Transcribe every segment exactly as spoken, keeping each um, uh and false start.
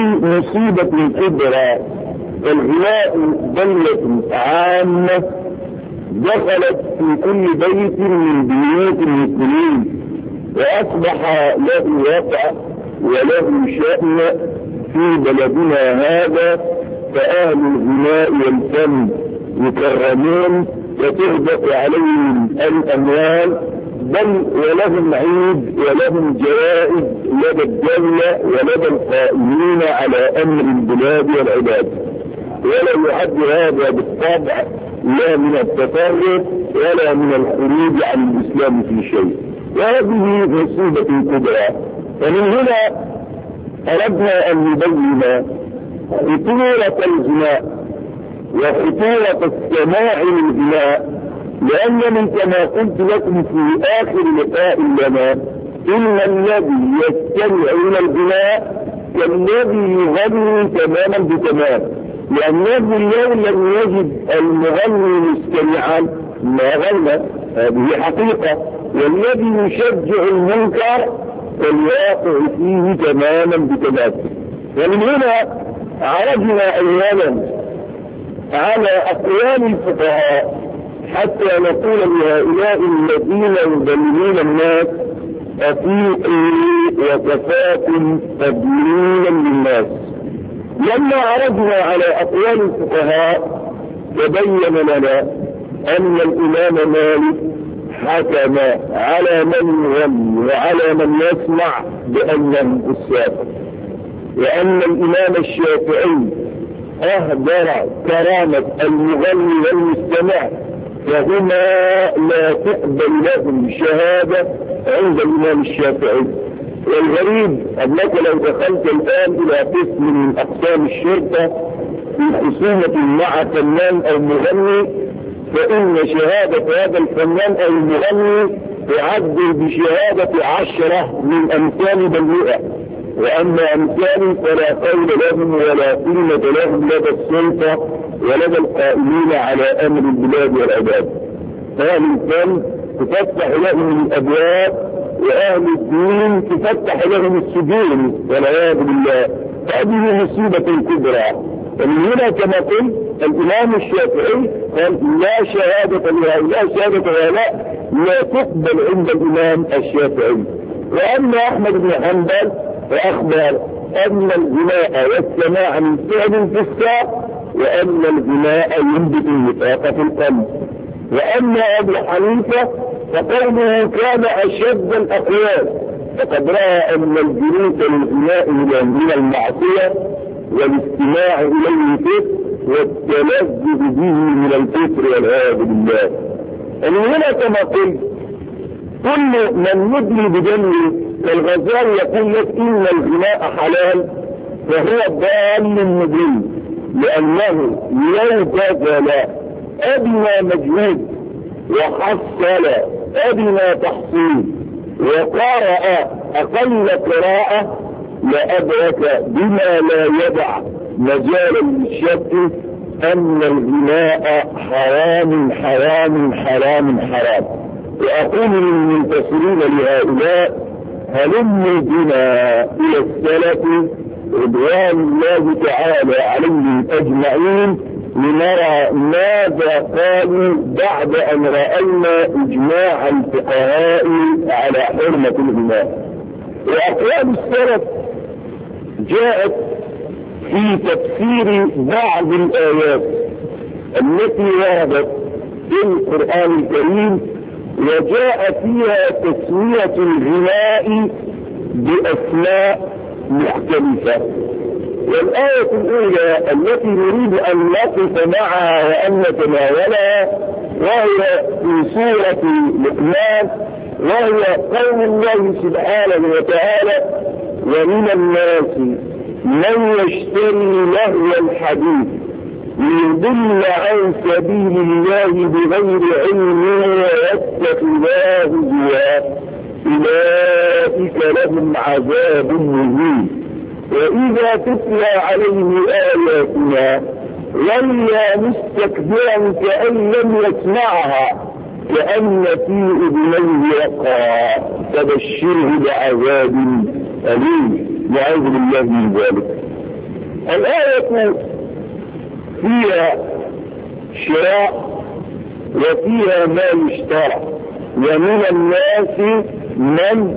مصيبة كبرى. الغناء دولة عامة دخلت في كل بيت من بيوت المسلمين، وأصبح له وقع وله شأن في بلدنا هذا. فأهل الغناء والفن يكرمون وتهدف عليهم الأموال، بل ولهم عيد ولهم جوائز لدى الدولة ولدى القائمين على أمر البلاد والعباد. ولا يعد هذا بالطبع لا من التفرق ولا من الخروج عن الإسلام في شيء، وهذه مصيبة كبرى. ومن هنا أردنا أن نبين خطورة الغناء وخطورة السماع للغناء، لأنني كما قلت لكم في آخر لقاء لنا إن الذي يستمع إلى الغناء كالذي يغني تماما بتمام، لأنه اليوم لم يجد المغني مستمعا ما غنى، هذه حقيقة. والذي يشجع المنكر والواقع فيه تماما بتمام. ومن هنا عرضنا أولا على أقوال الفقهاء حتى نقول لهؤلاء الذين يضللون الناس أطيعوا وكفاكم تضليلا للناس. لما عرضنا على أقوال الفقهاء تبين لنا أن الإمام مالك حكم على من يغني وعلى من يسمع بأنه السافر، وأن الإمام الشافعي أهدر كرامة المغني والمستمع، فهما لا تقبل لهم شهادة عند الإمام الشافعي. والغريب أنك لو دخلت الآن إلى قسم من أقسام الشرطة في خصومة مع فنان أو مغني، فإن شهادة هذا الفنان أو المغني تعدل بشهادة عشرة من أمثال بل وأما أمثال فلا قول لهم ولا قيمة لهم لدى السلطة ولدى القائمين على أمر البلاد والعباد. أهل الفن تفتح لهم الأبواب، وأهل الدين تفتح لهم السجون والعياذ بالله. هذه مصيبة كبرى. ومن هنا كما قلت الإمام الشافعي قال لا شهادة لهؤلاء، شهادة هؤلاء لا تقبل عند الإمام الشافعي. وأما أحمد بن حنبل فأخبر أن الغناء والسماع من فعل في الساق، وأن الغناء ينبت النفاق في القلب. وأما أبو حنيفة فقوله كان أشد الأقوال، فقد رأى أن الجلوس للغناء من المعصية والاستماع إليه كفر، والتلذذ به من الكفر والعياذ بالله. ومن هنا كما قلت كل من يدلي بدله كالغزالي يقول لك إن الغناء حلال فهو ضال مبين، لأنه لو بذل أدنى مجهود وحصل أدنى تحصيل وقرأ أقل قراءة لأدرك بما لا يدع مجالا للشك أن الغناء حرام حرام حرام حرام. وأقول للمنتصرين لهؤلاء هلموا بنا إلى السلف رضوان الله تعالى عليهم أجمعين لنرى ماذا قالوا بعد أن رأينا إجماع الفقهاء على حرمة الغناء. وأقوال السلف جاءت في تفسير بعض الآيات التي وردت في القرآن الكريم، وجاء فيها تسمية الغناء بأسماء مختلفة. والآية الأولى التي نريد أن نقف معها وأن نتناولها وهي في سورة لقمان، وهي قول الله سبحانه وتعالى ومن الناس من يشتري لهو الحديث ليضل عن سبيل الله بغير علم ويتخذها هزوا أولئك لهم عذاب مهين. وإذا تتلى عليه آياتنا ولى مستكبرا كأن لم يسمعها كأن في أذنيه وقرا فبشره بعذاب أليم. نعوذ بالله من ذلك. الآية فيها شراء وفيها ما يشترى، ومن الناس من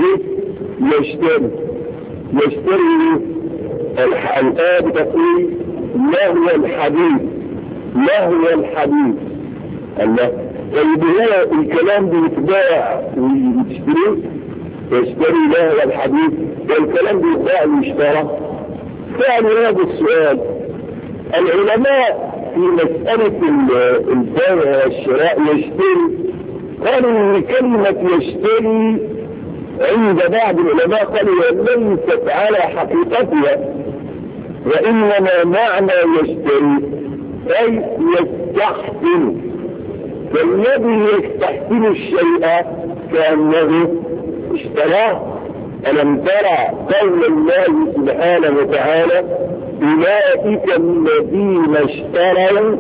يشتري يشتري الآية بتقول لهو الحديث لهو الحديث الله. طيب هنا الكلام بيتباع ويشتري يشتري لهو الحديث، والكلام بيتباع ويشترى. فعلا هذا السؤال العلماء في مسألة البيع والشراء يشتري قالوا ان كلمة يشتري عند بعض العلماء قالوا ليست على حقيقتها، وإنما معنى يشتري أي يستحسن، فالذي يستحسن الشيء كأنه اشتراه. ألم ترى قول الله سبحانه وتعالى أولئك الذين اشتروا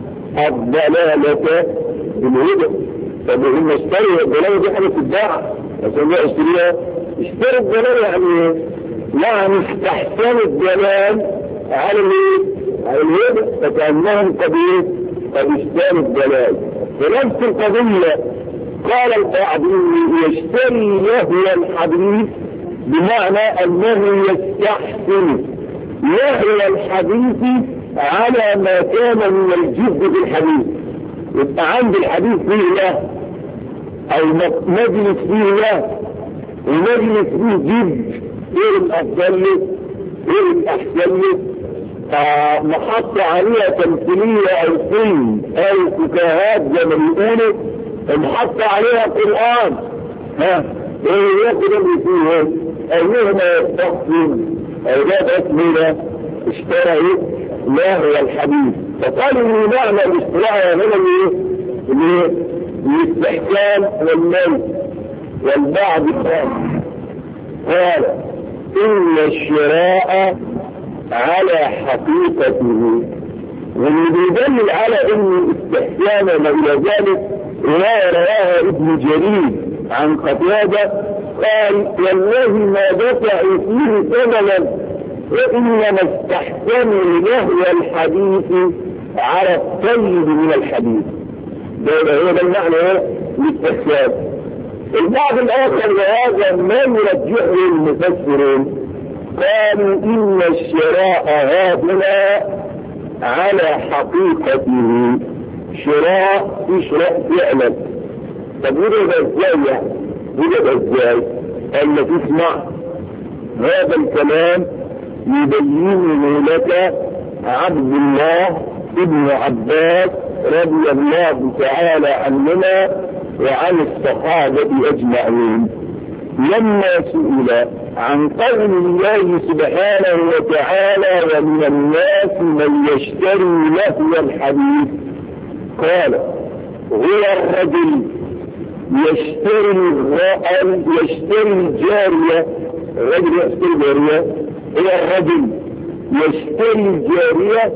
الضلالة بالهدى. طب هم اشتروا الضلالة دي حاجة تتباع عشان يشتريها؟ اشتروا الضلالة يعني يعني استحسنوا الضلال على على الهدى، فكأنهم قد قد اشتروا الضلال. ونفس القضية قال البعض يشتري لهو الحديث بمعنى أنه يستحسن لهو الحديث على ما كان من الجد في الحديث. يبقى عند الحديث فيه له أو مجلس فيه له ومجلس فيه جد، ايه الأفضل له ايه الأحسن له، آه محط عليها تمثيلية أو فيلم أو فكاهات زي ما بيقولوا، محط عليها قرآن، ها ايه ياخد اللي فيه أيهما يستحسن أو جاب اسمه اشترى لهو الحديث. فقالوا ان معنى الاشتراء هنا ايه؟ الاستحسان والميل. والبعض قال ان الشراء على حقيقته، واللي بيدل على ان الاستحسان وما الى ذلك رواية رواها ابن جرير عن قتادة قال والله ما دفع فيه ثمنا وإنما استحسنوا لهو الحديث على الطيب من الحديث. ده هو ده المعنى للاستحسان. البعض الآخر وهذا ما يرجحه المفسرون قالوا إن الشراء هذا على حقيقته، شراء يشراء فعلا. طب وده ازاي يعني؟ وده ازاي؟ قال لك اسمع هذا الكلام يبينه لك عبد الله ابن عباس رضي الله تعالى عنهما وعن الصحابة أجمعين لما سئل عن قول الله سبحانه وتعالى ومن الناس من يشتري لهو الحديث، قال هو الرجل يشتري الرجل يشتري الجارية، الرجل يشتري الجارية هو الرجل يشتري الجارية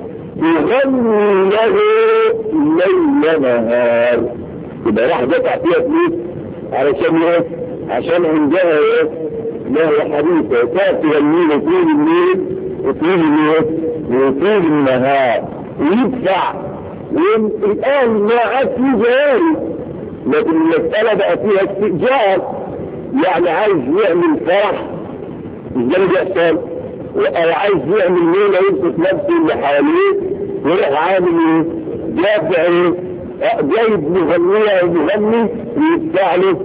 يغني له ليل نهار. يبقى راح دفع فيها فلوس علشان ايه؟ عشان عندها ايه؟ له حديثة وكانت تغني له طول الليل وطول الليل وطول النهار ويدفع. والآن ما عاد في جاري، لكن المسألة بقى فيها استئجار، يعني عايز يعمل فرح مش ده اللي بيحصل، او عايز يعمل ليلة يمسك نفسه اللي حواليه ويروح عامل ايه؟ دافع ايه؟ جايب مغنية او مغني ويدفع له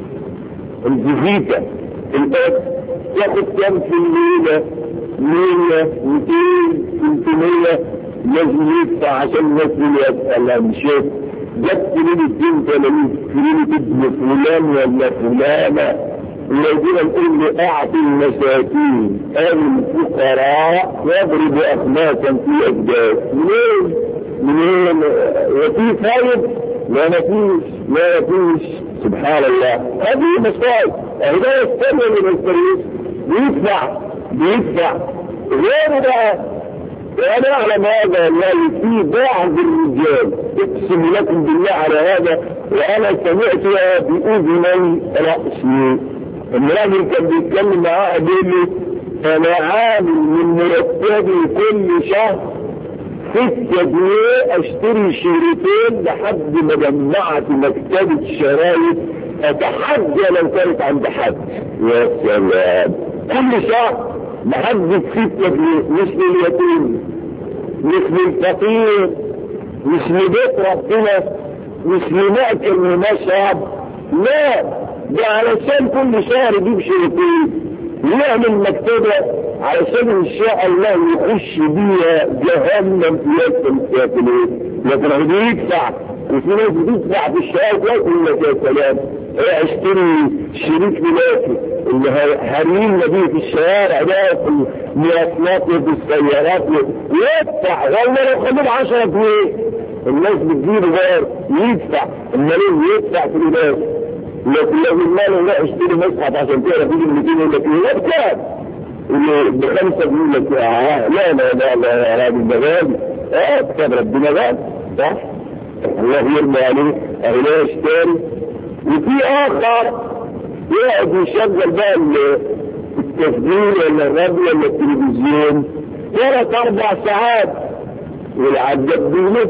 الجزيكة الأب ياخد كام في الليلة؟ مية ميتين ثلاثمية لازم يدفع عشان الناس اللي يسألها مش جت ليلة بنت ولا ليلة ابن فلان ولا فلانة، الذين نقول له اعطي المساكين او الفقراء واضرب اخماسا في اجداد. منين؟ منين؟ وفي فايد؟ لا مفيش لا مفيش. سبحان الله هذه مصائب. هذا يستمع من الفريق بيدفع بيدفع غير بقى. وانا اعلم هذا والله في بعض الرجال اقسم لكم بالله على هذا، وانا سمعتها باذني راسي. الراجل كان بيتكلم معاه بيقول لي انا عامل من مرتبي كل شهر ستة جنيه اشتري شريطين لحد ما جمعت مكتبة شرايط اتحدى لو كانت عند حد. يا سلام، كل شهر بحدد ستة جنيه، مش لليتيم، مش للفقير، مش لبيت ربنا، مش لمأكل ومشرب، لا، ده علشان كل شهر يجيب شريطين يعمل مكتبة علشان ان شاء الله يخش بيها جهنم في الكافرين. لكن هو بيدفع، وفي ناس بتدفع في الشهر ويقول لك يا سلام ايه اشتري شريط ملاكي اللي هرمين بيه في الشوارع ده في المواصلات وفي السيارات ويدفع، والله لو خدوا عشرة جنيه الناس بتجيب غير يدفع، المالين يدفع في الناس. لكن لو المال لا اشتري مصحف عشان تقرا فيه المتين يقول لك ايه بكام؟ بخمسه يقول لك اه لا لا لا لا يا راجل ده غالي، اه كتاب ربنا غالي صح؟ الله يرضى عليه اهو لا يشتري. وفي اخر يقعد يشغل بقى التسجيل ولا الراديو ولا التلفزيون ثلاث اربع ساعات والعداد بيلف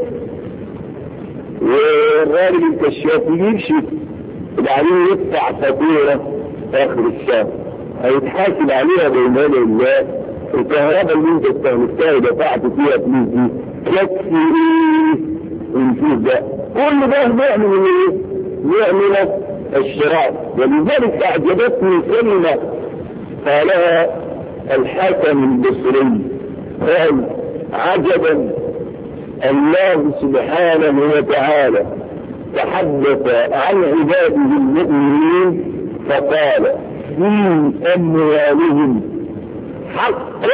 والراجل الكشاف يمشي وبعدين يدفع فاتوره اخر الشهر هيتحاسب عليها بين يدي الله. الكهرباء اللي انت استهلكتها ودفعت فيها فلوس دي تكفي ايه؟ ونشوف ده كل ده نعمل ايه؟ نعمل الشراء. ولذلك اعجبتني كلمه قالها الحكم البصري قال عجبا الله سبحانه وتعالى تحدث عن عباده المؤمنين فقال في أموالهم حق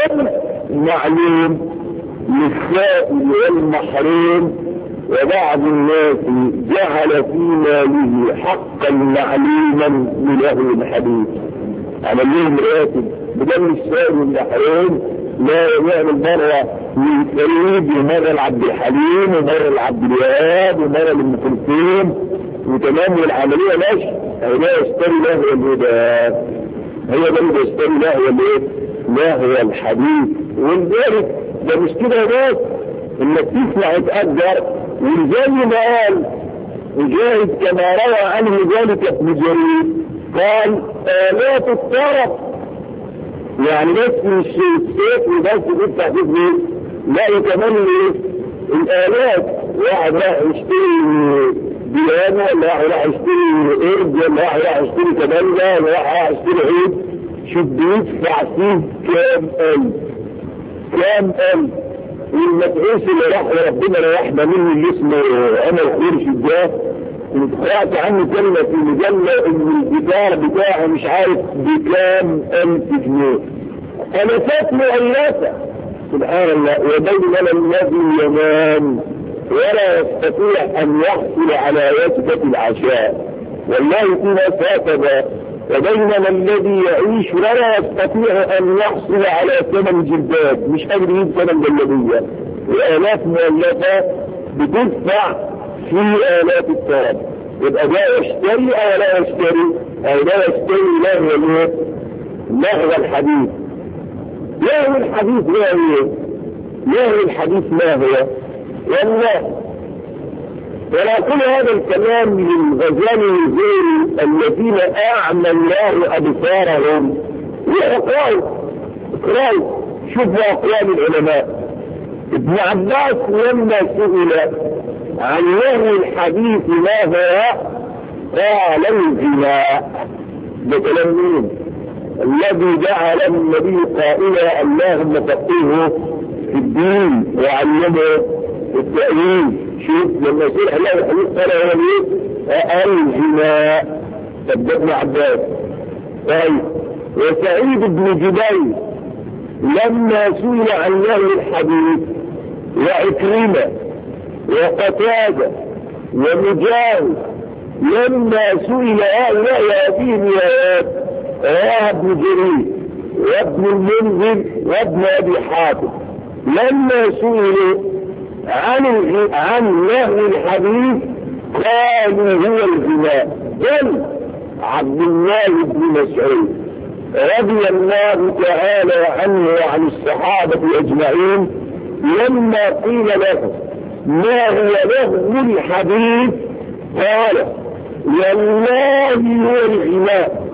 معلوم للسائل والمحروم وبعض الناس جعل في ماله حقا معلوما لله الحديث. عمل لهم راتب بدل السائل والمحروم لا يعمل مرة للفريد ومرة لعبد الحليم ومرة لعبد الوهاب ومرة لأم كلثوم وتمام العملية ماشي. هي لا يشتري له الهدى، هي ده اللي يشتري له الايه؟ له الحديث. ولذلك ده مش كده بس انك تسمع تأجر، وزي ما قال مجاهد كما روى عنه ذلك ابن جرير قال آلات الطرف، يعني بس مش السيف وبس تدفع فيه فلوس، لا كمان الآلات. واحد راح يشتري بيانو ولا راح يشتري قرد ولا راح يشتري كمانجا ولا راح يشتري عيد، شوف بيدفع فيه كام ألف كام ألف. والمدعوس اللي راح لربنا ريحنا منه اللي اسمه عمر خورشيد ده قرأت عنه كلمة في مجلة ان الجدار بتاعه مش عارف بكام ألف جنيه، ألفات مؤلفة سبحان الله. وبينما الذي ينام ولا يستطيع أن يحصل على وجبة العشاء، والله في ناس هكذا. وبينما الذي يعيش ولا يستطيع أن يحصل على ثمن جلباب، مش قادر يجيب ثمن جلابية، وآلاف مؤلفة بتدفع في آلاف الطرف. يبقى ده يشتري أو لا يشتري؟ أو لا يشتري لهو لهو الحديث. لهو الحديث ما هو؟ لهو الحديث ما هو؟ والله ولا كل هذا الكلام للغزالي والزهري الذين أعمى الله أبصارهم وأقوال اقرأوا شوفوا أقوال العلماء. ابن عباس لما سئل عن لهو الحديث ما هو قال الغناء. ده كلام مين؟ الذي جعل النبي قائلا اللهم فقهه في الدين وعلمه التأويل. شوف لما يصير الله الحديث قال هو ايه؟ الغناء. طب ابن عباس. طيب وسعيد بن جبير لما سئل عن لهو الحديث وعكرمة وقتادة ومجاهد لما سئل هؤلاء هذه الروايات رواه ابن جرير وابن المنذر وابن ابي حاتم لما سئلوا عن عن لهو الحديث قالوا هو الغناء. بل عبد الله بن مسعود رضي الله تعالى عنه وعن الصحابة أجمعين لما قيل له ما هو لغو الحديث قال والله هو الغناء،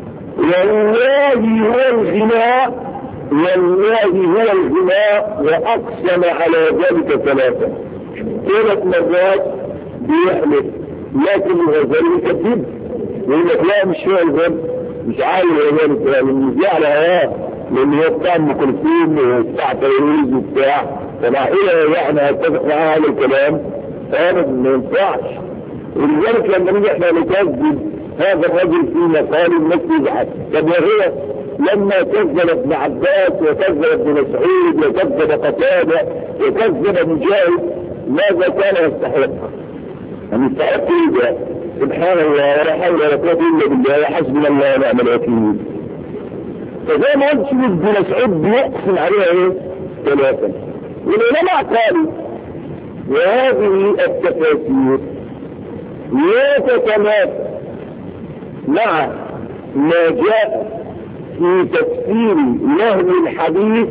والله هو الغناء، والله هو الغناء، وأقسم على ذلك ثلاثة. ثلاث مرات بيحلف، لكن الغزالي كذب يقول لك لا مش هو الغنى، مش عايز الغزالي يعني مش على هواه، لأن هو بتاع أم كلثوم وبتاع تيرويز وبتاع، فمع إيه يعني هتفق معاه هذا الكلام؟ هذا ما ينفعش. ولذلك لما نيجي احنا نكذب هذا الرجل في مقال الناس يزعل. طب وهي لما كذب ابن عباس وكذب ابن مسعود وكذب قتادة وكذب مجاهد ماذا كان يستحق؟ أن يستحق إيه؟ سبحان الله ولا حول ولا قوة إلا بالله حسبنا الله ونعم الوكيل. فزي ما قلت ابن مسعود بيقسم عليها ايه؟ ثلاثة. والعلماء قالوا وهذه التفاسير لا تتنافى مع ما جاء في تفسير لهو الحديث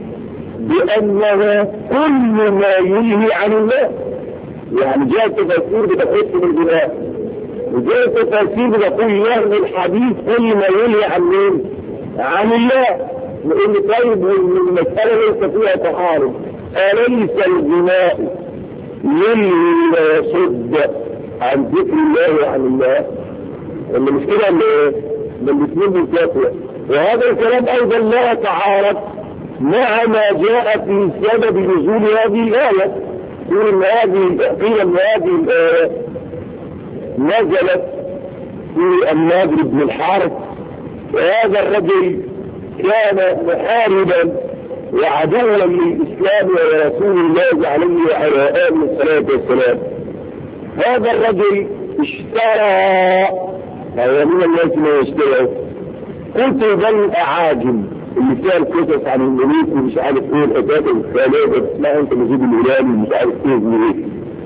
بأنه كل ما ينهي عن الله. يعني جاء تفسير بتخص بالبناء، وجاء تفسير بتقول لهو الحديث كل ما ينهي عن مين؟ عن الله. لأن طيب المسألة ليس فيها تعارض، أليس الغناء ينهي ويصد عن ذكر الله وعن الله؟ اللي مش كده اللي ايه؟ الاثنين بالكافية. وهذا الكلام ايضا لا يتعارض مع ما جاء في سبب نزول هذه الآية. يقول ان هذه قيل ان هذه الآية نزلت في النضر بن الحارث، وهذا الرجل كان محاربا وعدوا للإسلام ورسول الله عليه وعلى آله الصلاة والسلام. هذا الرجل اشترى، هو من الناس ما يشتروا قلت بل أعاجم اللي فيها القصص عن الملوك ومش عارف ايه الأداب الخالدة اسمها انت مزيد الهلالي ومش عارف ايه الملوك.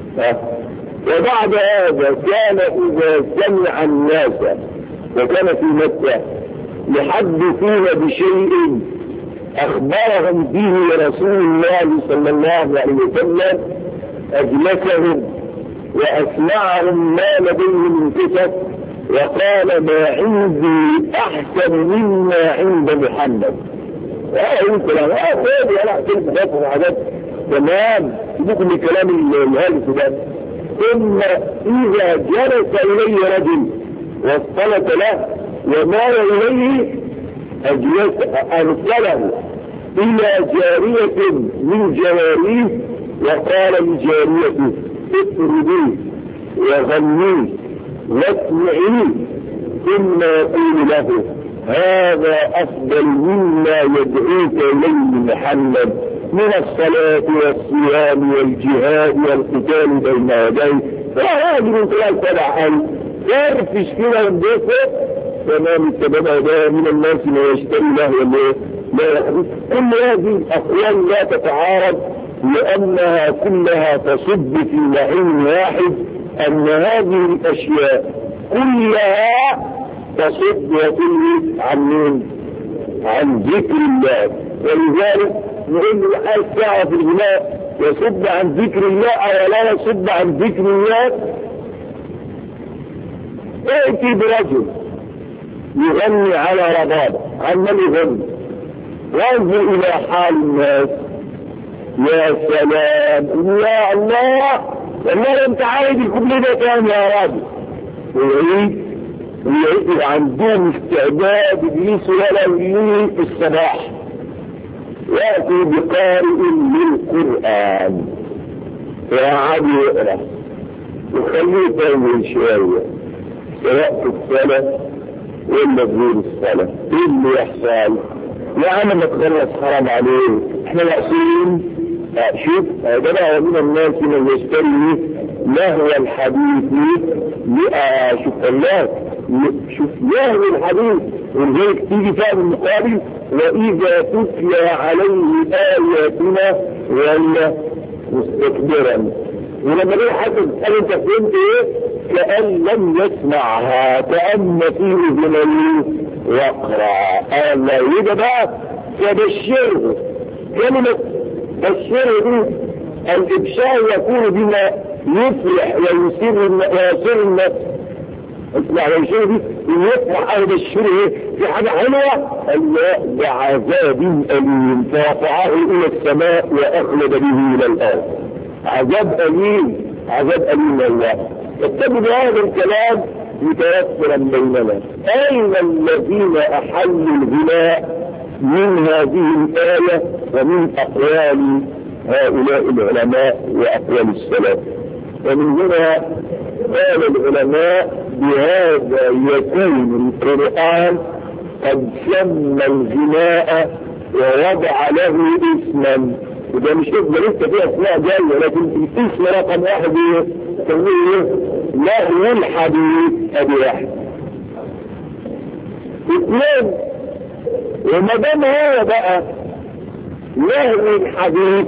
وبعد هذا كان إذا سمع الناس وكان في مكة يحدثون بشيء أخبرهم به رسول الله صلى الله عليه وسلم أجلسهم وأسمعهم ما لديهم من قصص وقال ما عندي أحسن مما عند محمد. اه انت لا اه فاضي انا احسن بفضل حاجات تمام سيبوكم من كلام الهالف ده. ثم إذا جلس إليه رجل واصطلت له ومال إليه أجلس أرسله إلى جارية من جواريه وقال لجاريته اطرديه وغنيه واسمعيه ثم يقول له هذا أفضل مما يدعوك إليه محمد من الصلاة والصيام والجهاد والقتال بين يديه. فهذه من خلال سبع ألف يرفش كده وندفع تمام السبب ده من الناس ما يشتري له ولا لا يحدث. كل هذه الأقوال لا تتعارض لأنها كلها تصب في معين واحد أن هذه الأشياء كلها تصب وتلهي عن مين؟ عن ذكر الله. ولذلك نقول له الحال ساعة في الغناء يصب عن ذكر الله أو لا يصب عن ذكر الله. ائتي برجل يغني على ربابة عمال يغني وانظر إلى حال الناس يا سلام يا الله والله انت عايز الكوبليه ده تاني يا راجل. ويعيد ويعيد عندهم استعداد يجلسوا ولا يجلسوا في الصباح يأتي بقارئ للقرآن وقعد يقرأ وخليه يطول شوية سواء في الصلاة ولا غير الصلاة. ايه اللي يحصل؟ يا عم ما تخلص حرام عليه احنا مقصودين. شوف ده بقى من الناس من يشتري لهو الحديث ليه شوف الله شوف لهو الحديث ولذلك تيجي فهم المقابل وإذا تتلى عليه آياتنا ولا مستكبرا. ولما ليه حد قال انت فهمت ايه؟ كأن لم يسمعها كأن فيه اذنيه واقرأ. الله يبقى بقى فبشره. كلمة بشره دي الإبشار يكون بما يفرح ويسر ويسر النفس. اسمع بشره دي يفرح أو بشره في حاجة حلوة الله بعذاب أليم فرفعه إلى السماء وأخلد به إلى الأرض. عذاب أليم، عذاب أليم الله. اتبعوا بهذا الكلام متوفرا بيننا. أين الذين أحلوا الغناء من هذه الآية ومن أقوال هؤلاء العلماء وأقوال السلف؟ ومن هنا قال العلماء بهذا يكون القرآن قد سمى الغناء ووضع له اسما. وده مش اسم لسه فيه اسماء جايه، لكن الاسم رقم واحد يسميه لهو الحديث. ادي واحد. اثنين، وما دام هو بقى لهو الحديث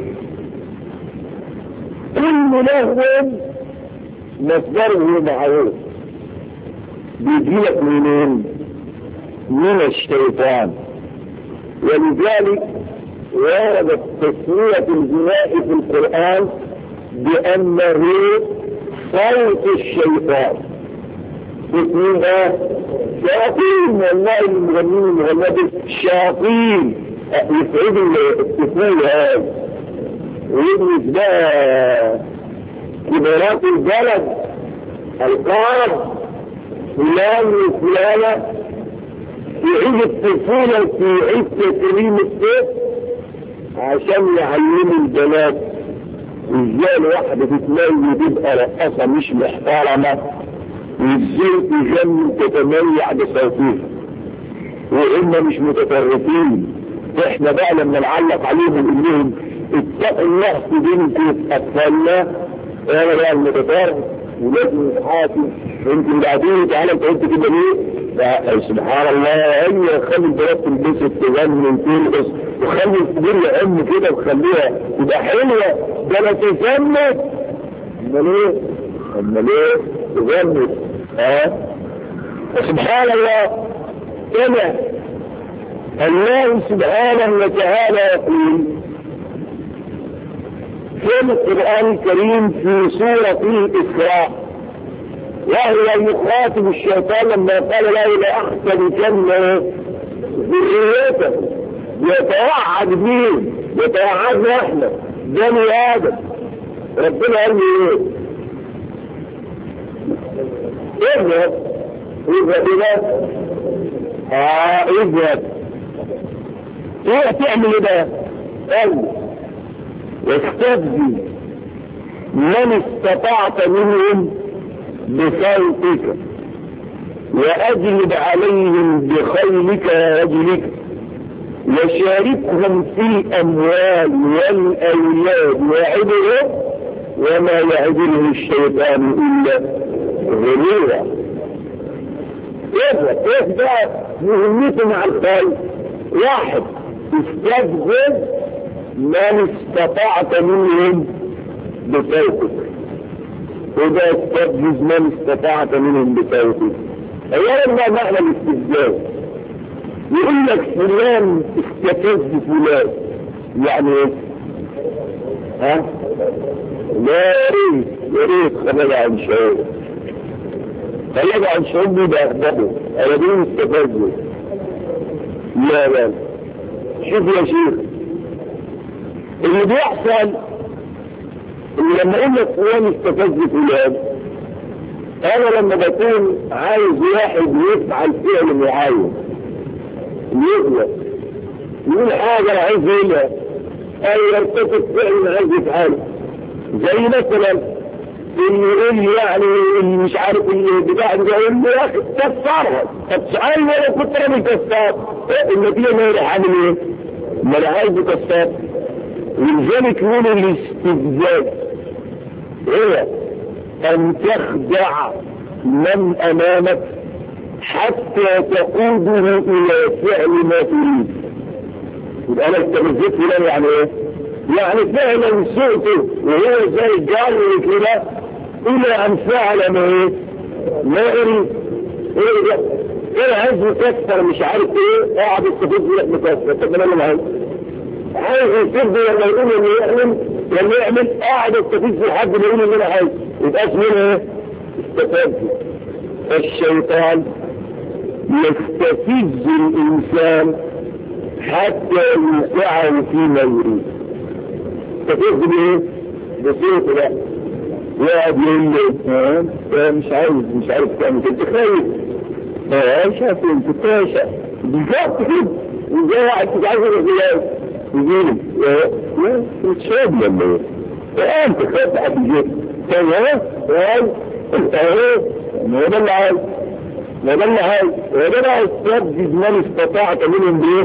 كل لهو مصدره معروف بيجيلك منين؟ من الشيطان. ولذلك وردت تسمية الغناء في القرآن بأنه صوت الشيطان. اسمها شياطين، والله المغنين المغنات شياطين يسعد الطفول هذا ويدرس بقى كبارات البلد القارب فلان وفلانة في عيد الطفولة في عيد تكريم الطفل عشان يعلموا البنات ازاي الواحدة تتميز تبقى رقصة مش محترمة، وازاي تغني تتميع بصوتها، وهم مش متطرفين. احنا بقى لما نعلق عليهم نقول لهم اتقوا الله في بنت اطفالنا، انا بقى المتطرف ولازم نتحاكم. يمكن بعدين تعالى انت قلت كده ليه؟ سبحان الله. هي خلي البنات تلبس تغني وترقص وخلي الكبير يعم كده وخليها تبقى حلوه. ده انا تسمت امال ايه؟ امال ايه؟ تغني. ها؟ سبحان الله. كما الله سبحانه وتعالى يقول في القرآن الكريم في سورة الإسراء، وهو يخاطب الشيطان لما قال له لا أحسن كلمة ذريته، يتوعد مين؟ يتوعدنا احنا بني آدم. ربنا قال لي ايه؟ اذهب اذهب الى اه اذهب ايه تعمل ايه بقى؟ قال واستفزي من استطعت منهم بصوتك واجلب عليهم بخيلك ورجلك وشاركهم في الاموال والاولاد وعدهم وما يعدله الشيطان الا غرورا. ايه ايه بقى مهمته مع الخيل؟ واحد استفزز من استطعت منهم بصوتك، وده استفزز من استطعت منهم بصوتك. اولا ما معنى الاستفزاز؟ يقول لك فلان استفز فلان، يعني ايه؟ ها؟ لا يا ريت يا ريت خلال عن شعور خلال عن شعور بيبقى اخبره انا دي استفزه. لا لا شوف يا شيخ اللي بيحصل اللي لما اقول لك فلان استفز فلان، انا لما بكون عايز واحد يفعل فعل معين يغلط يقول حاجه انا عايز اقولها او يرتكب فعل انا عايز يفعله، زي مثلا اللي يقول لي يعني اللي مش عارف اللي بتاع ده يقول لي يا اخي كسرها. طب سؤال لو كنت راجل كسار النتيجه ما راح اعمل ايه؟ ما انا عايز كسار. ولذلك يقول الاستفزاز هو ان تخدع من امامك حتى تقوده الى فعل ما تريد. يبقى انا استفزت فلان يعني ايه؟ يعني فعلا سئته وهو زي الجار كده الى ان فعل ما ايه؟ ما اريد. ايه ده؟ كان عايز يكسر مش عارف ايه، قاعد يستفيد لك مكسر. طب انا اللي عايز عايز يسد لما يقول انه يعمل لما يعمل قاعد يستفيد لحد ما يقول ان انا عايز، يبقى اسمه ايه؟ استفاد. الشيطان يستفز الانسان حتى يوقعه فيما يريد. يستفز بايه؟ بصوته بقى، يقعد يقول له ها مش عايز مش عارف تعمل كده، خايف اه شاف انت تاشا بالظبط كده، وزي واحد مش عايز الرجال يجيله لا مش شاب لما ايه انت خايف حد يجيله تمام تمام انت اهو ما ده اللي عايز ما ده اللي عايز وده بقى استفزز من استطاعت منهم بايه؟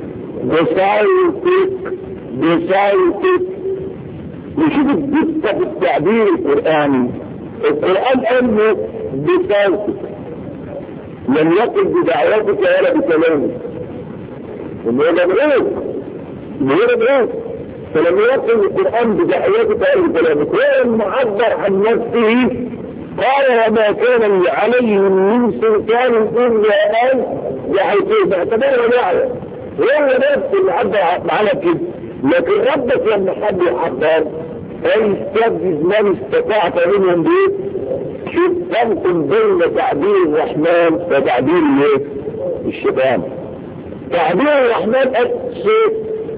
بصوتك بصوتك. نشوف الدقة في التعبير القرآني. القرآن قال له بصوتك، لم يقل بدعوتك ولا بكلامك. انه يدعوك انه يدعوك فلم يقل القرآن بدعوتك ولا بكلامك. هو المعبر عن نفسه قال وما كان عليهم من سلطان الا ان يحيطوه باعتباره دعوه. هو نفسه اللي عبر على كده. لكن ربك لما حد يعبر فيستفزز من استطاعت منهم بيه. شوف فرق بين تعبير الرحمن وتعبير الايه؟ الشيطان. تعبير الرحمن الصوت،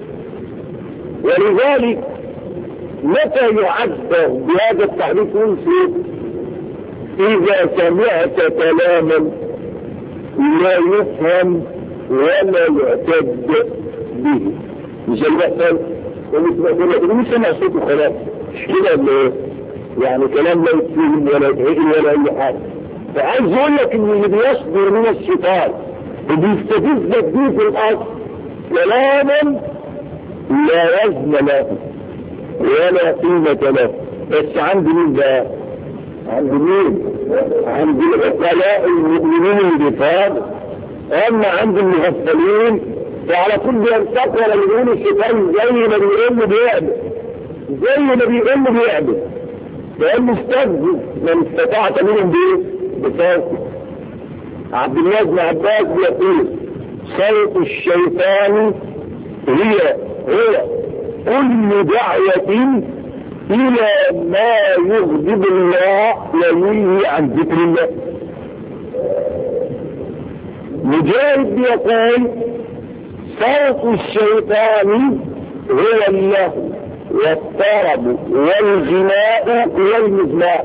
ولذلك متى يعبر بهذا التعبير كل صوت؟ إذا سمعت كلاما لا يفهم ولا يعتد به. مش الوقت مش سمع صوته خلاص مش كده اللي يعني كلام لا يفهم ولا يتعقل ولا اي حاجه. فعايز اقول لك ان اللي بيصدر من الشيطان وبيستفز بيه في الاصل كلاما لا وزن له ولا قيمه له. بس عند مين بقى؟ عند مين؟ عند العقلاء المؤمنين اللي بيفهموا. اما عند المغفلين فعلى كل ينسق ولا يقول الشيطان زي ما بيقول له بيعمل زي ما بيقول له بيعمل. لانه استفزز من استطاعت منهم بايه؟ بصوته. عبد الله بن عباس يقول صوت الشيطان هي هو كل دعوة إلى ما يغضب الله وينهي عن ذكر الله. مجاهد يقول صوت الشيطان هو اللهو والطرب والغناء والمزمار.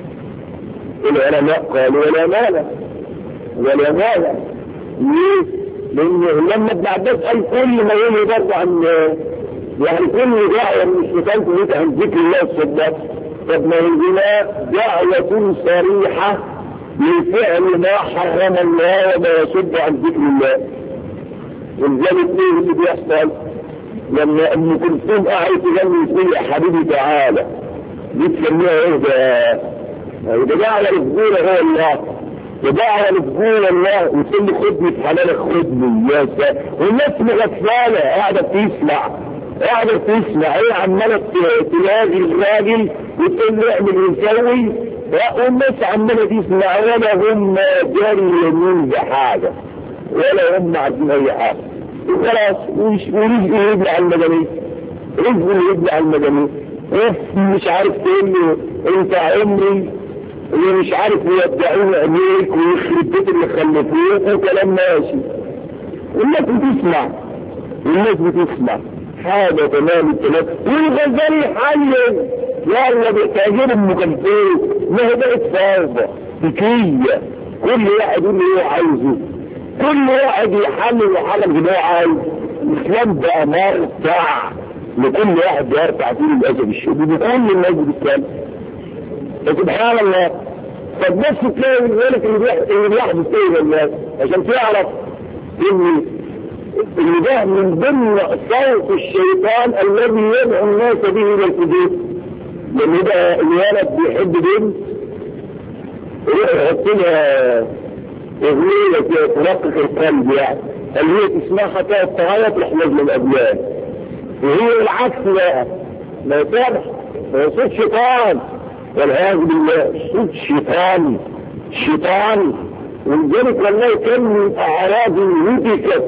العلماء قالوا ولا مانع ولا مانع. ليه؟ لأنه لما ابن عباس قال كل ما يقول برضه عن يعني كل دعوة من الشيطان تريد عن ذكر الله الصدق. طب ما الغناء دعوة صريحة لفعل ما حرم الله وما يصد عن ذكر الله. ولذلك ايه اللي بيحصل لما ام كلثوم قاعد تغني تقول يا حبيبي تعالى دي تسميها ايه ده؟ ده دعوة لفضول هو الله، ده دعوة لفضول الله وتقول لي خدني في حلالك خدني يا سلام. والناس مغفلة قاعدة تسمع قاعدة تسمع ايه عمالة تلاقي الراجل وتقول له اعمل ونسوي، والناس عمالة تسمع ولا هم جاري يمين بحاجة ولا هم عارفين اي حاجة. وخلاص ورزقه يبلع المدني رزقه يبلع المدني مش عارف تقول له انت عمري ومش عارف يودعون عينيك ويخرب بيت اللي خلفوه وكلام ماشي. والناس بتسمع والناس بتسمع هذا تمام الكلام. والغزالي حلل يلا بتعجب ام كلثوم ما هي بقت فوضى ذكيه. كل واحد يقول له ايه عايزه، كل واحد يحلل وحلل اللي هو عايزه. الاسلام بقى مرتع لكل واحد يرتع فيه للاسف الشديد وكل الناس بتتكلم. سبحان الله. فالناس تلاقي ذلك اللي بيحدث ايه للناس عشان تعرف ان اللي ده من ضمن صوت الشيطان الذي يدعو الناس به الى الفجور. لان ده الولد بيحب بنت يروح يحط لها اغنيه كده ترقق القلب يعني اللي هي تسمعها تقعد تعيط تحمد من الابنان. وهي العكس بقى ما يسامح ما صوت شيطان والعياذ بالله. صوت شيطان شيطان ولذلك والله كم من أعراض هتكت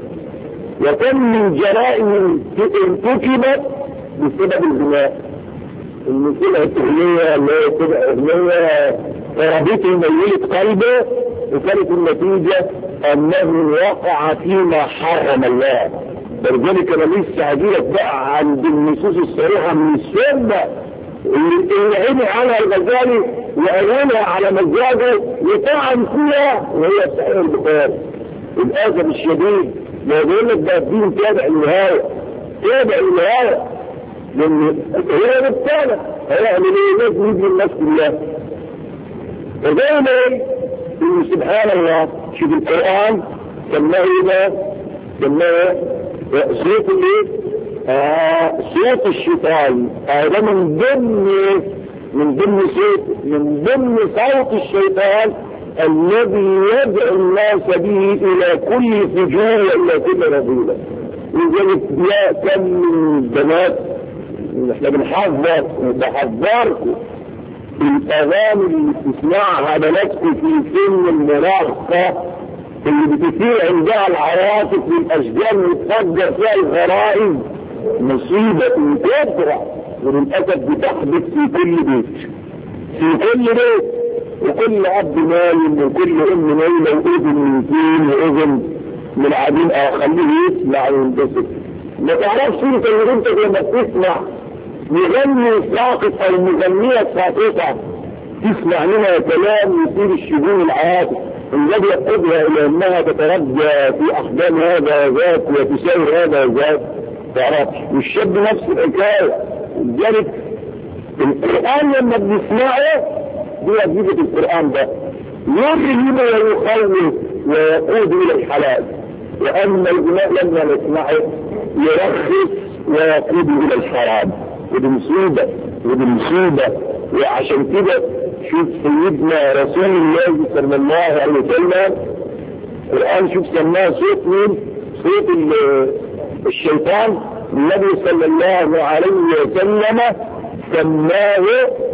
وكم من جرائم ارتكبت بسبب البناء. المسيلة التحلية اللي هي تبقى أغنية ضربته ميلة قلبه، وكانت النتيجة أنه وقع فيما حرم الله. ولذلك أنا لسه هجيلك بقى عند النصوص الصريحة من السنة اللي عيني عنها الغزالي وأولها على مزاجه وطعن فيها، وهي صحيح البخاري. للأسف الشديد ما بيقول لك ده الدين تابع للهوى، تابع للهوى، لأن هي بالتالي هيعمل ايه؟ لازم يجي الناس كلها. فدايما ايه؟ إن سبحان الله شوف القرآن سماه ايه ده؟ سماه صوت الايه؟ آه صوت الشيطان. هذا آه من ضمن من ضمن صوت من ضمن صوت الشيطان الذي يدعو الناس به الى كل فجور والى كل رذيلة. لذلك يا كم من البنات احنا بنحذر بحذركم الاغاني اللي بتسمعها بناتكم في سن المراهقه اللي بتثير عندها العواطف والاشجار وتفجر فيها الغرائز، مصيبه كبرى وللاسف بتحدث في كل بيت، في كل بيت، وكل اب نايم وكل ام نايمه واذن من فين واذن من عديم اخليه يسمع وينبسط. ما تعرفش انت اللي انت لما بتسمع مغني ساقط او مغنية ساقطة تسمع منها كلام يثير الشجون العاطف الذي يقودها الى انها تترجى في احضان هذا ذاك وتساوي هذا ذاك. تعرفش والشاب نفس الحكاية. لذلك القرآن لما بنسمعه دي وظيفة القرآن ده يرهب ويخوف ويقود الى الحلال، واما الغناء لما نسمعه يرخص ويقود الى الحرام. ودي مصيبة ودي مصيبة. وعشان كده شوف سيدنا رسول الله صلى الله عليه وسلم الآن شوف سماه صوت مين؟ صوت الشيطان. النبي صلى الله عليه وسلم سماه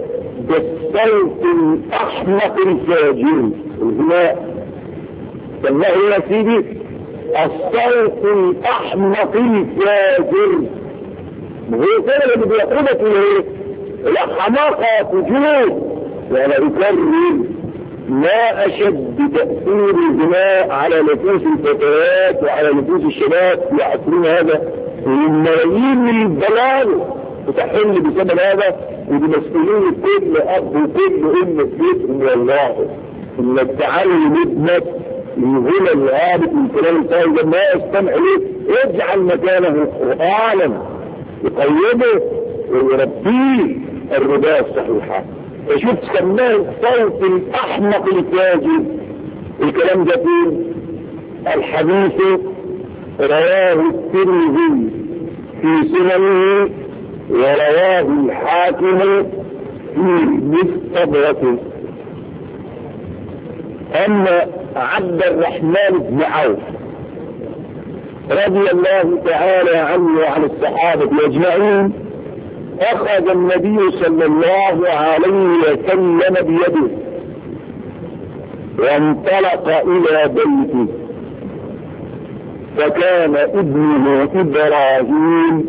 بالصوت الأحمق الفاجر. الغناء سماه يا سيدي الصوت الأحمق الفاجر. هو كده اللي بيقودك الايه؟ الحماقة فجور. وانا اكرر ما اشد تأثير الغناء على نفوس الفتيات وعلى نفوس الشباب في عصرنا هذا، الملايين من الضلال تحل بسبب هذا. ودي مسؤولية كل اب وكل ام في بيتهم والله انك تعلم ابنك الغنى الهابط من كلام الفايدة ما يستمع ليه، اجعل مكانه قرآنا يقيده ويربيه الرباية الصحيحة. فشوف سماه الصوت الأحمق الفاجر. الكلام ده فين؟ الحديث رواه الترمذي في سننه ورواه الحاكم في مستدركه. أما عبد الرحمن بن عوف رضي الله تعالى عنه وعن الصحابة أجمعين أخذ النبي صلى الله عليه وسلم بيده وانطلق إلى بيته، فكان ابنه إبراهيم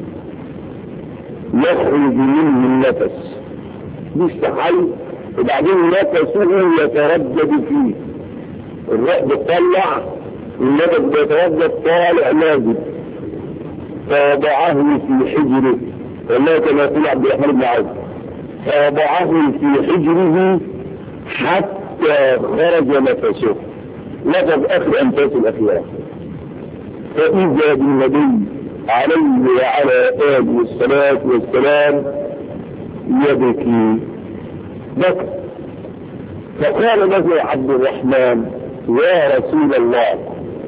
يخرج منه النفس بيستحي، وبعدين نفسه يتردد فيه. الرأب طلع النفس بيتردد طالع نازل، فوضعه في حجره. والله كما يقول عبد الرحمن بن عوف فوضعه في حجره حتى خرج نفسه، نفذ اخر انفاس الاخيره. فاذا بالنبي عليه وعلى اله الصلاه والسلام يبكي بكى. فقال له عبد الرحمن يا رسول الله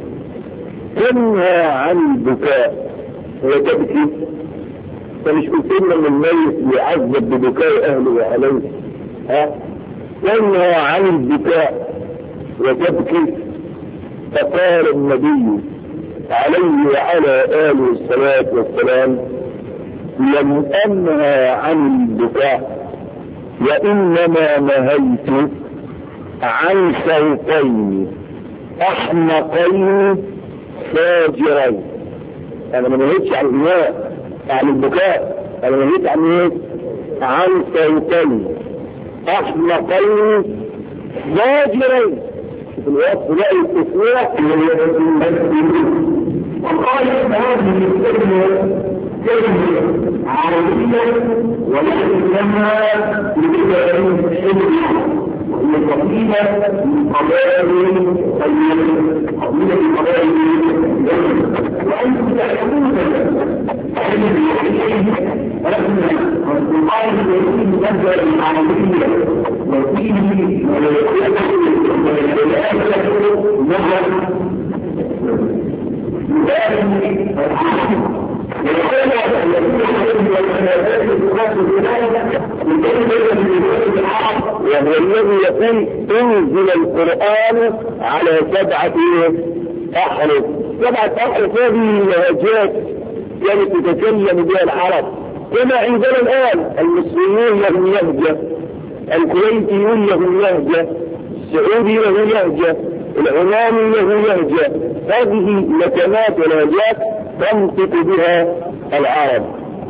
تنهى عن البكاء وتبكي؟ فمش قلت لنا ان الميت يعذب ببكاء اهله عليه؟ ها تنهى عن البكاء وتبكي؟ فقال النبي عليه وعلى اله الصلاه والسلام لم انهى عن البكاء وانما نهيت عن صوتين احمقين فاجرين. انا ما نهيتش عن الغناء عن البكاء، انا نهيت عن ايه؟ عن صوتين احمقين فاجرين. في الوقت لا التسويق وقال هذه الكلمة كلمة عربية ولكنها لبدأ حلوة وهي قبيلة من قبائل قبيلة من قبائل وأنتم تعلمون القرآن الكريم نزل العربية وفيه نهر وهو الذي يقول انزل القرآن على سبعة احرف. سبعة احرف هذه لهجات كانت تتكلم بها العرب كما عندنا الان. المصريون لهم لهجة، الكويتيون لهم لهجة، السعودي له لهجة، العماني له لهجة. هذه لكنات ولهجات تنطق بها العرب.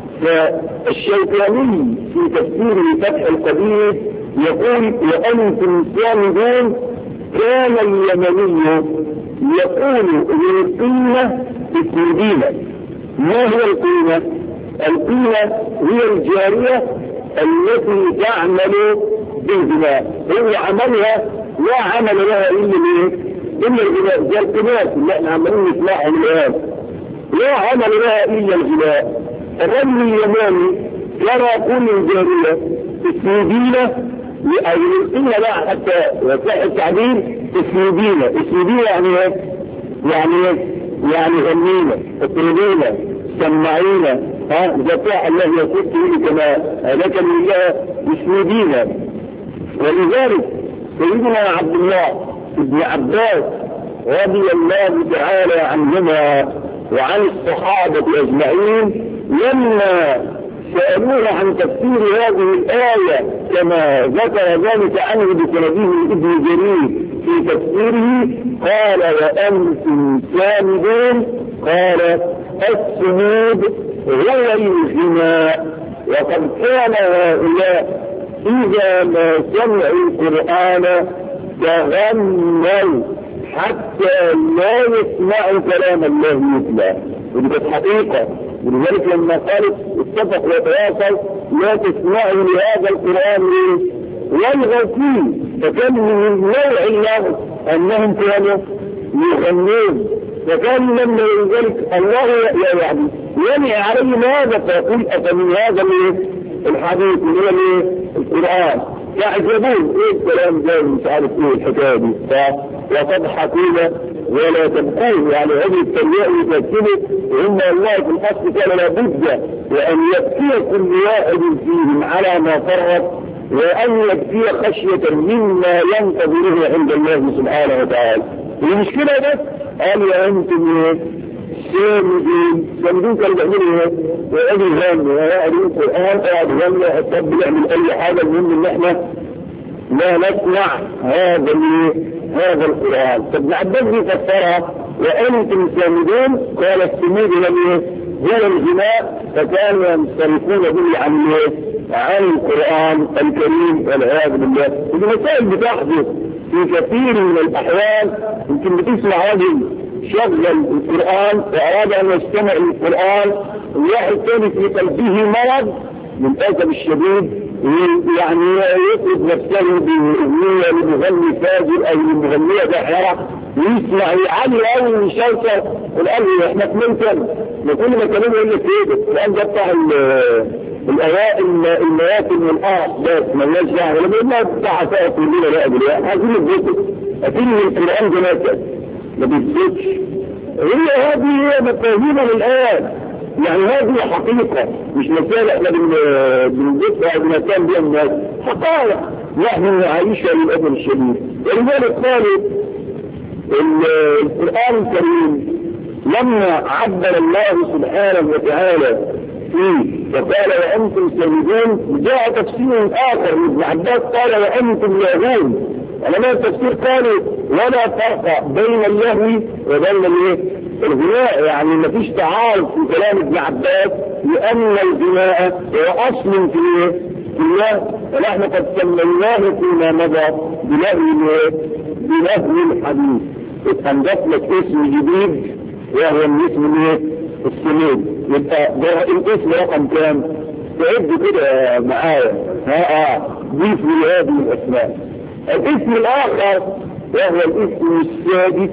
فالشيطاني في تفسير فتح القدير يقول وأنتم سامدون كان اليمني يقول للقيمة اسم دينة. ما هي القيمة؟ القيمة هي الجارية التي تعمل بالبناء، هو عملها لا عمل لها إلا ايه؟ إلا البناء. زي القناة اللي احنا عمالين نسمعهم الآن لا عمل لها إلا البناء. الرجل اليماني يرى كل الجارية اسم دينة أو القيمة لا حتى وسائل التعبير اسم دينة. اسم دينة يعني ايه؟ يعني ايه؟ يعني غنينا اطردينا سمعينا ها زكاة الله يكون لي كما هذاك لله يسندينا. ولذلك سيدنا عبد الله بن عباس رضي الله تعالى عنهما وعن الصحابة أجمعين لما سألوه عن تفسير هذه الآية كما ذكر ذلك عنه بسنده ابن جرير في تفسيره قال وأنتم سامدون قال السمود هو الغناء. وقد كان هؤلاء إذا ما سمعوا القرآن تغنوا حتى لا يسمعوا كلام الله يتلى. ودي كانت حقيقة. ولذلك لما قالت اتفق وتواصل لا تسمعوا لهذا القرآن والغوا فيه، فكان من نوع الله أنهم كانوا يغنون. فكان لما ذلك الله يعني ينهي عليه ماذا فيقول أفمن هذا الحديث اللي هو القرآن يعجبون ايه الكلام ده مش عارف ايه الحكايه دي وتضحكون ولا تبكون. يعني هذه التربيه يتكلم وان الله في الاصل كان لابد وان يبكي كل واحد فيهم على ما فرط وان يبكي خشيه مما ينتظره عند الله سبحانه وتعالى. المشكله بس قال يا انتم سامدين سامدين كانوا بيعملوا ايه؟ وقعدوا يغنوا ويقعدوا القران قاعد يغنوا حتى بيعمل اي حاجه المهم ان احنا لا نسمع هذا هذا القران. فابن عباس فسرها وانتم سامدون قال السمود هو الغناء فكانوا ينصرفون به عن عن القران الكريم والعياذ بالله. ودي مسائل بتحدث في كثير من الاحوال. يمكن بتسمع رجل شغل القرآن وأراد أن يستمع للقرآن وواحد ثاني في قلبه مرض للأسف الشديد يعني يطلب نفسه بأغنية لمغني فاجر أو لمغنية داحرة ويسمع يعلي أول من شوكة والقلب احنا في ممكن لكل ما كلمه يقول لك ايه القرآن ده بتاع الأوائل المياتم والآخ بس مالناش دعوة ولا بيقول لها بتاع ساعة كلنا لا أدري عايزين البيت أكيد القرآن ده ناكل ما بيثبتش. هي هذه هي مفاهيم للآن. يعني هذه حقيقة مش مسألة احنا بنذكرها او بنتكلم بها الناس حقائق نحن نعيشها للأسف الشديد. ولذلك قالوا القرآن الكريم لما عبر الله سبحانه وتعالى فيه فقال وأنتم سامدون جاء تفسير آخر ابن عباس قال وأنتم لاغون علماء التفسير قالوا ولا فرق بين اللهو وبين الايه؟ الغناء، يعني ما فيش تعارض في كلام ابن عباس لأن الغناء هو أصل في ايه؟ في الله، ونحن قد سميناه فيما مضى بلهو ايه؟ بلهو الحديث. اتنضف لك اسم جديد وهو من اسم الايه؟ السنين. يبقى ده الاسم رقم كام؟ تعد كده معايا، ها اه ضيف لهذه الاسماء. الاسم الاخر وهو الاسم السادس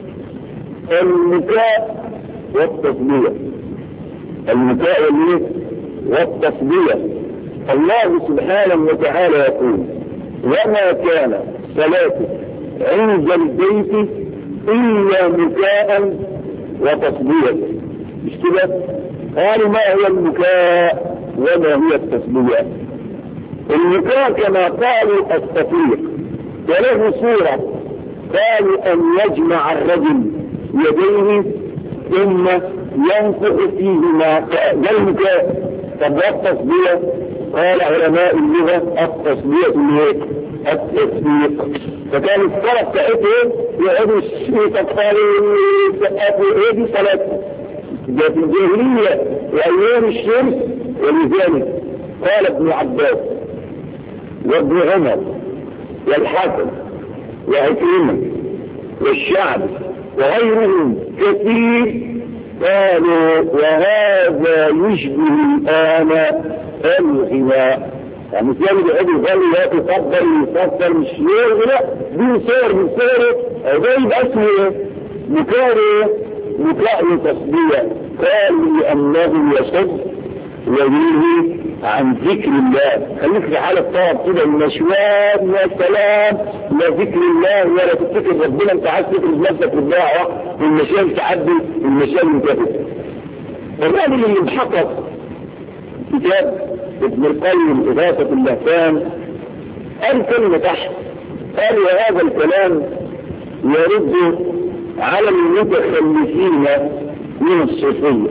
المكاء والتصدية. المكاء والتصدية. الله سبحانه وتعالى يقول وما كان صلاتك عند البيت إلا مكاء وتصدية. مش كده؟ قالوا ما هو المكاء وما هي التصدية؟ المكاء كما قالوا الصفيق وله صورة، قالوا أن يجمع الرجل يديه ثم ينفخ فيهما، ده المكاء. طب التصدية قال علماء اللغة التصدية هي التصديق. فكان الصلاة بتاعتهم يقعدوا يتقالوا يسقفوا ايه دي صلاتهم. ده في الجاهلية وأيام الشمس. ولذلك قال ابن عباس وابن عمر والحسن وعكرمة والشعب وغيرهم كثير قالوا وهذا يشبه الآن الغناء. يعني مثال بيقعدوا يغنوا لا تفضل يفضل مش يغنى دي صور من صوره ده يبقى اسمه مكاء مكاء تصدية. قالوا لأنه يصد ويلهي عن ذكر الله. خليك في حالة طاب كده المشوار يا سلام لا ذكر الله ولا تفتكر ربنا، انت عايز تفرض نفسك بالضاعة والمشاكل تعدي المشاكل انتهت. الراجل اللي محقق كتاب ابن القيم إغاثة اللهفان قال كلمة تحت، قال وهذا الكلام يرد على المتخلفين من الصوفية.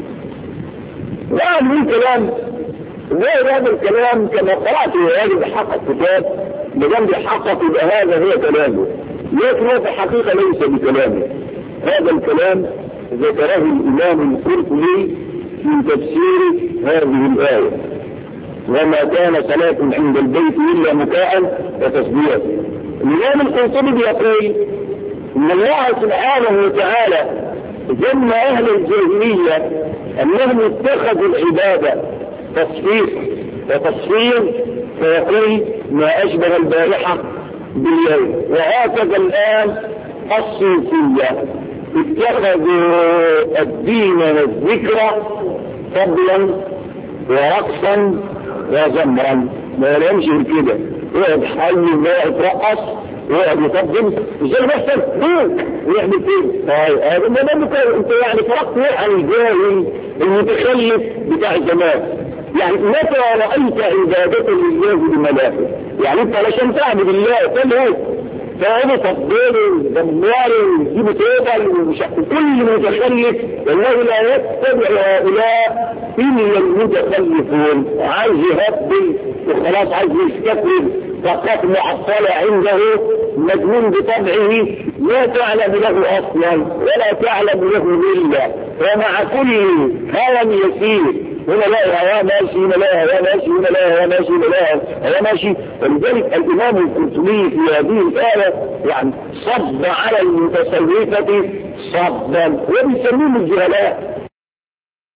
وقال من كلام غير هذا الكلام كما قرأت ويجب حقق كتاب بجنب حقق يبقى هذا هو كلامه، لكن هو في الحقيقة ليس بكلامه. هذا الكلام ذكره الإمام القرطبي في تفسير هذه الآية وما كان صلاة عند البيت إلا مكاء وتصدية. الإمام القرطبي يقول إن الله سبحانه وتعالى ذم أهل الجاهلية أنهم اتخذوا العبادة تصفيق وتصفير، فيقول ما أشبه البارحة بالليل. وهكذا الآن الصوفية اتخذوا الدين والذكر فضلا ورقصا وزمرا. ما يمشي كده يقعد حي ويقعد يترقص ويقعد يقدم ازاي بيحصل ليك ويعمل كده. طيب هذا ما انت يعني فرقت عن الجاهل المتخلف بتاع زمان. يعني متى رأيت عبادة لله بملائكة؟ يعني انت علشان تعبد الله تقول ايه؟ فهذا تفضيله دماره يجيب تقبل ومشاكل كل متخلف والله لا يتبع هؤلاء إلا المتخلفون. عايز يهبل وخلاص عايز يستكبر فقط معطلة عنده مجنون بطبعه لا تعلم له أصلا ولا تعلم له إلا ومع كل هوى يسير هنا لا هوا ماشي هنا لا هوا ماشي هنا لا هوا ماشي هنا لا هوا ماشي. ولذلك الإمام القرطبي في هذه الآية يعني صب على المتصوفة صبا وبيسميهم الجهلاء.